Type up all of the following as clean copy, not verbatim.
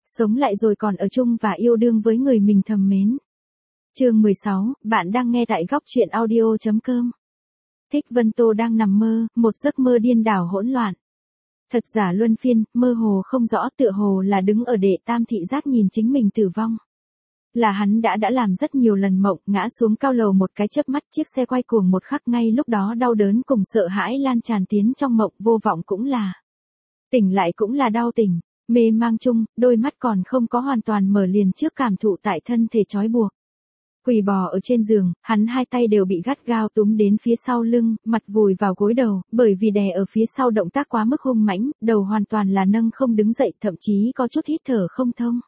sống lại rồi còn ở chung và yêu đương với người mình thầm mến. Chương 16, bạn đang nghe tại góc truyện audio.com. Thích Vân Tô đang nằm mơ, một giấc mơ điên đảo hỗn loạn. Thật giả luân phiên, mơ hồ không rõ, tựa hồ là đứng ở đệ tam thị giác nhìn chính mình tử vong. Là hắn đã làm rất nhiều lần mộng, ngã xuống cao lầu một cái chớp mắt, chiếc xe quay cuồng một khắc, ngay lúc đó đau đớn cùng sợ hãi lan tràn tiến trong mộng, vô vọng cũng là. Tỉnh lại cũng là đau tỉnh, mê mang chung, đôi mắt còn không có hoàn toàn mở liền trước cảm thụ tại thân thể trói buộc. Quỳ bò ở trên giường, hắn hai tay đều bị gắt gao túm đến phía sau lưng, mặt vùi vào gối đầu, bởi vì đè ở phía sau động tác quá mức hung mãnh, đầu hoàn toàn là nâng không đứng dậy, thậm chí có chút hít thở không thông.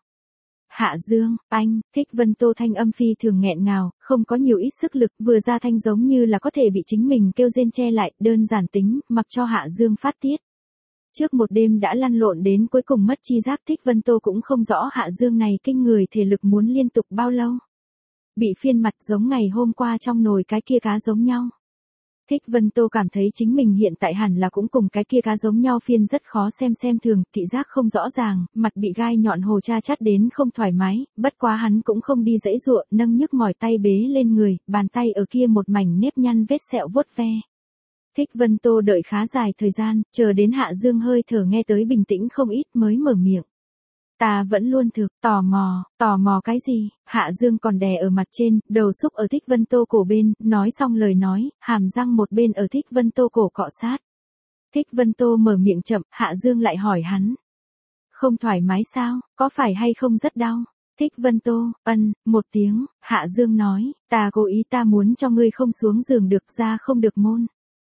Hạ Dương, anh, Thích Vân Tô thanh âm phi thường nghẹn ngào, không có nhiều ít sức lực, vừa ra thanh giống như là có thể bị chính mình kêu rên che lại, đơn giản tính, mặc cho Hạ Dương phát tiết. Trước một đêm đã lăn lộn đến cuối cùng mất chi giác, Thích Vân Tô cũng không rõ Hạ Dương này kinh người thể lực muốn liên tục bao lâu. Bị phiên mặt giống ngày hôm qua trong nồi cái kia cá giống nhau. Thích Vân Tô cảm thấy chính mình hiện tại hẳn là cũng cùng cái kia cá giống nhau phiên, rất khó xem thường, thị giác không rõ ràng, mặt bị gai nhọn hồ cha chát đến không thoải mái, bất quá hắn cũng không đi giãy giụa, nâng nhức mỏi tay bế lên người, bàn tay ở kia một mảnh nếp nhăn vết sẹo vuốt ve. Thích Vân Tô đợi khá dài thời gian, chờ đến Hạ Dương hơi thở nghe tới bình tĩnh không ít mới mở miệng. Ta vẫn luôn thực tò mò cái gì? Hạ Dương còn đè ở mặt trên, đầu xúc ở Thích Vân Tô cổ bên, nói xong lời nói, hàm răng một bên ở Thích Vân Tô cổ cọ sát. Thích Vân Tô mở miệng chậm, Hạ Dương lại hỏi hắn. Không thoải mái sao, có phải hay không rất đau? Thích Vân Tô, một tiếng, Hạ Dương nói, ta cố ý, ta muốn cho ngươi không xuống giường được, ra không được môn.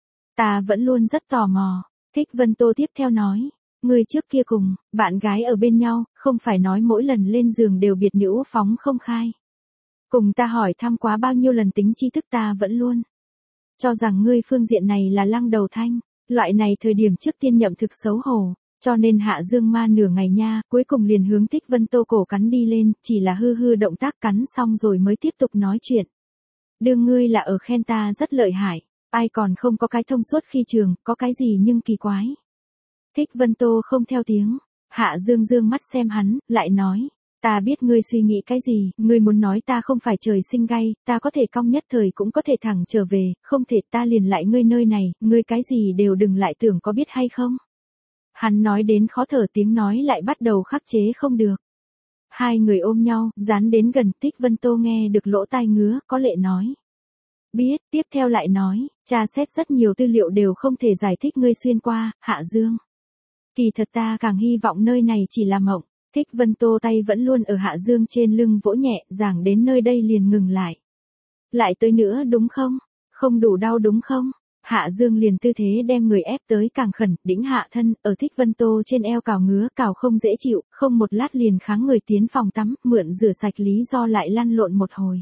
Ta vẫn luôn rất tò mò. Thích Vân Tô tiếp theo nói. Người trước kia cùng, bạn gái ở bên nhau, không phải nói mỗi lần lên giường đều biệt nữ phóng không khai. Cùng ta hỏi thăm quá bao nhiêu lần tính tri thức, ta vẫn luôn cho rằng ngươi phương diện này là lăng đầu thanh, loại này thời điểm trước tiên nhậm thực xấu hổ, cho nên Hạ Dương ma nửa ngày nha, cuối cùng liền hướng Thích Vân Tô cổ cắn đi lên, chỉ là hư động tác cắn xong rồi mới tiếp tục nói chuyện. Đương ngươi là ở khen ta rất lợi hại, ai còn không có cái thông suốt khi trường, có cái gì nhưng kỳ quái. Thích Vân Tô không theo tiếng, Hạ Dương dương mắt xem hắn, lại nói, ta biết ngươi suy nghĩ cái gì, ngươi muốn nói ta không phải trời sinh gay, ta có thể cong nhất thời cũng có thể thẳng trở về, không thể ta liền lại ngươi nơi này, ngươi cái gì đều đừng lại tưởng, có biết hay không. Hắn nói đến khó thở, tiếng nói lại bắt đầu khắc chế không được. Hai người ôm nhau, dán đến gần, Thích Vân Tô nghe được lỗ tai ngứa, có lệ nói. Biết, tiếp theo lại nói, tra xét rất nhiều tư liệu đều không thể giải thích ngươi xuyên qua, Hạ Dương. Kỳ thật ta càng hy vọng nơi này chỉ là mộng. Thích Vân Tô tay vẫn luôn ở Hạ Dương trên lưng vỗ nhẹ, giảng đến nơi đây liền ngừng lại. Lại tới nữa đúng không? Không đủ đau đúng không? Hạ Dương liền tư thế đem người ép tới càng khẩn, đĩnh hạ thân, ở Thích Vân Tô trên eo cào ngứa, cào không dễ chịu, không một lát liền kháng người tiến phòng tắm, mượn rửa sạch lý do lại lăn lộn một hồi.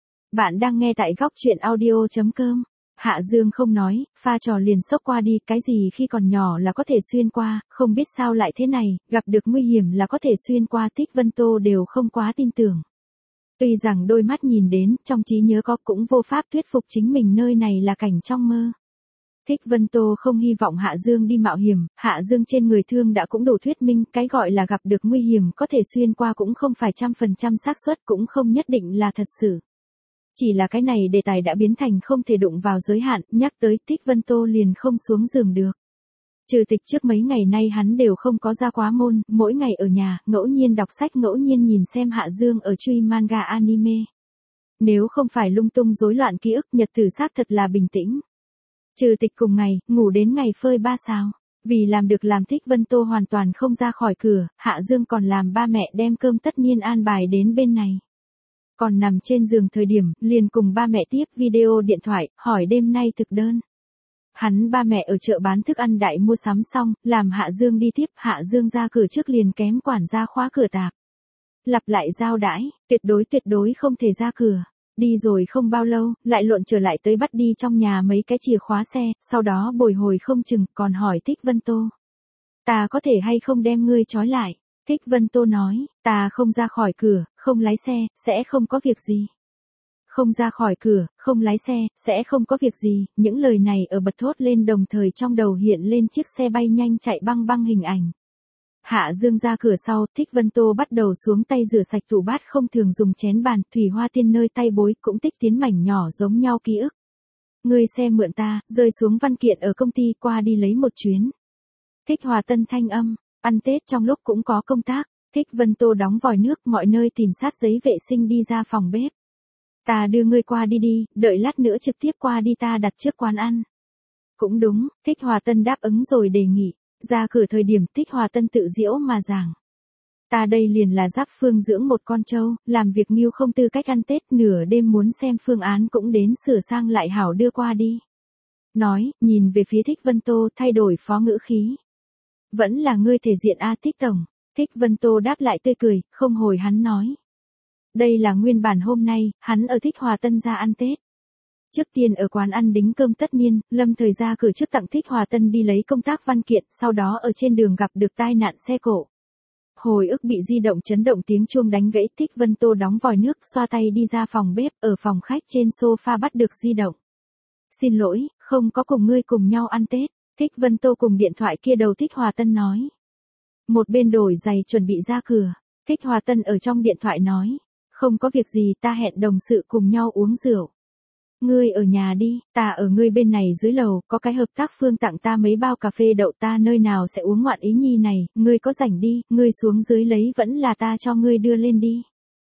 Bạn đang nghe tại góc truyện audio.com. Hạ Dương không nói, pha trò liền xốc qua đi, cái gì khi còn nhỏ là có thể xuyên qua, không biết sao lại thế này, gặp được nguy hiểm là có thể xuyên qua, Thích Vân Tô đều không quá tin tưởng. Tuy rằng đôi mắt nhìn đến, trong trí nhớ có, cũng vô pháp thuyết phục chính mình nơi này là cảnh trong mơ. Thích Vân Tô không hy vọng Hạ Dương đi mạo hiểm, Hạ Dương trên người thương đã cũng đủ thuyết minh, cái gọi là gặp được nguy hiểm có thể xuyên qua cũng không phải 100% xác suất, cũng không nhất định là thật sự. Chỉ là cái này đề tài đã biến thành không thể đụng vào giới hạn, nhắc tới Thích Vân Tô liền không xuống giường được. Trừ tịch trước mấy ngày nay hắn đều không có ra quá môn, mỗi ngày ở nhà, ngẫu nhiên đọc sách, ngẫu nhiên nhìn xem Hạ Dương ở truy manga anime. Nếu không phải lung tung rối loạn ký ức, nhật tử xác thật là bình tĩnh. Trừ tịch cùng ngày, ngủ đến ngày phơi 3 sao. Vì làm được làm Thích Vân Tô hoàn toàn không ra khỏi cửa, Hạ Dương còn làm ba mẹ đem cơm tất nhiên an bài đến bên này. Còn nằm trên giường thời điểm, liền cùng ba mẹ tiếp video điện thoại, hỏi đêm nay thực đơn. Hắn ba mẹ ở chợ bán thức ăn đại mua sắm xong, làm Hạ Dương đi tiếp, Hạ Dương ra cửa trước liền kém quản gia khóa cửa tạp. Lặp lại giao đãi, tuyệt đối không thể ra cửa. Đi rồi không bao lâu, lại lộn trở lại tới bắt đi trong nhà mấy cái chìa khóa xe, sau đó bồi hồi không chừng, còn hỏi Thích Vân Tô. Ta có thể hay không đem ngươi trói lại? Thích Vân Tô nói, ta không ra khỏi cửa, không lái xe, sẽ không có việc gì. Không ra khỏi cửa, không lái xe, sẽ không có việc gì, những lời này ở bật thốt lên đồng thời trong đầu hiện lên chiếc xe bay nhanh chạy băng băng hình ảnh. Hạ Dương ra cửa sau, Thích Vân Tô bắt đầu xuống tay rửa sạch tủ bát không thường dùng chén bàn, Thủy Hoa Tiên nơi tay bối cũng tích tiến mảnh nhỏ giống nhau ký ức. Ngươi xem mượn ta, rơi xuống văn kiện ở công ty qua đi lấy một chuyến. Thích Hòa Tân thanh âm, ăn Tết trong lúc cũng có công tác, Thích Vân Tô đóng vòi nước mọi nơi tìm sát giấy vệ sinh đi ra phòng bếp. Ta đưa ngươi qua đi đi, đợi lát nữa trực tiếp qua đi ta đặt trước quán ăn. Cũng đúng, Thích Hòa Tân đáp ứng rồi đề nghị, ra cửa thời điểm Thích Hòa Tân tự giễu mà giảng. Ta đây liền là Giáp Phương dưỡng một con trâu, làm việc nghiêu không tư cách ăn Tết, nửa đêm muốn xem phương án cũng đến sửa sang lại hảo đưa qua đi. Nói, nhìn về phía Thích Vân Tô thay đổi phó ngữ khí. Vẫn là ngươi thể diện A Thích Tổng. Thích Vân Tô đáp lại tươi cười, không hồi hắn nói. Đây là nguyên bản hôm nay, hắn ở Thích Hòa Tân ra ăn Tết. Trước tiên ở quán ăn đính cơm tất niên, Lâm Thời ra cửa trước tặng Thích Hòa Tân đi lấy công tác văn kiện, sau đó ở trên đường gặp được tai nạn xe cộ. Hồi ức bị di động chấn động tiếng chuông đánh gãy, Thích Vân Tô đóng vòi nước xoa tay đi ra phòng bếp, ở phòng khách trên sofa bắt được di động. Xin lỗi, không có cùng ngươi cùng nhau ăn Tết, Thích Vân Tô cùng điện thoại kia đầu Thích Hòa Tân nói. Một bên đổi giày chuẩn bị ra cửa, Thích Hòa Tân ở trong điện thoại nói. Không có việc gì ta hẹn đồng sự cùng nhau uống rượu. Ngươi ở nhà đi, ta ở ngươi bên này dưới lầu, có cái hợp tác phương tặng ta mấy bao cà phê đậu ta nơi nào sẽ uống ngoạn ý nhi này, ngươi có rảnh đi, ngươi xuống dưới lấy vẫn là ta cho ngươi đưa lên đi.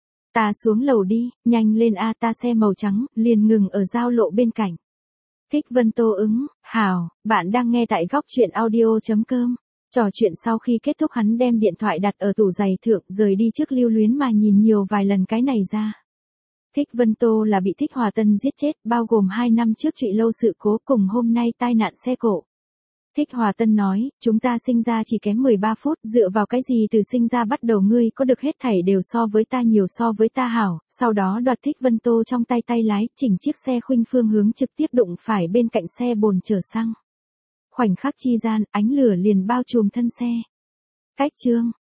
Ta xuống lầu đi, nhanh lên a ta xe màu trắng, liền ngừng ở giao lộ bên cạnh. Thích Vân Tô ứng, hào, bạn đang nghe tại góc truyện audio.com. Trò chuyện sau khi kết thúc hắn đem điện thoại đặt ở tủ giày thượng rời đi trước lưu luyến mà nhìn nhiều vài lần cái này ra. Thích Vân Tô là bị Thích Hòa Tân giết chết, bao gồm 2 năm trước Trụy Lâu sự cố cùng hôm nay tai nạn xe cộ. Thích Hòa Tân nói, chúng ta sinh ra chỉ kém 13 phút, dựa vào cái gì từ sinh ra bắt đầu ngươi có được hết thảy đều so với ta nhiều so với ta hảo, sau đó đoạt Thích Vân Tô trong tay tay lái, chỉnh chiếc xe khuynh phương hướng trực tiếp đụng phải bên cạnh xe bồn chở xăng. Khoảnh khắc chi gian, ánh lửa liền bao trùm thân xe. Cách chương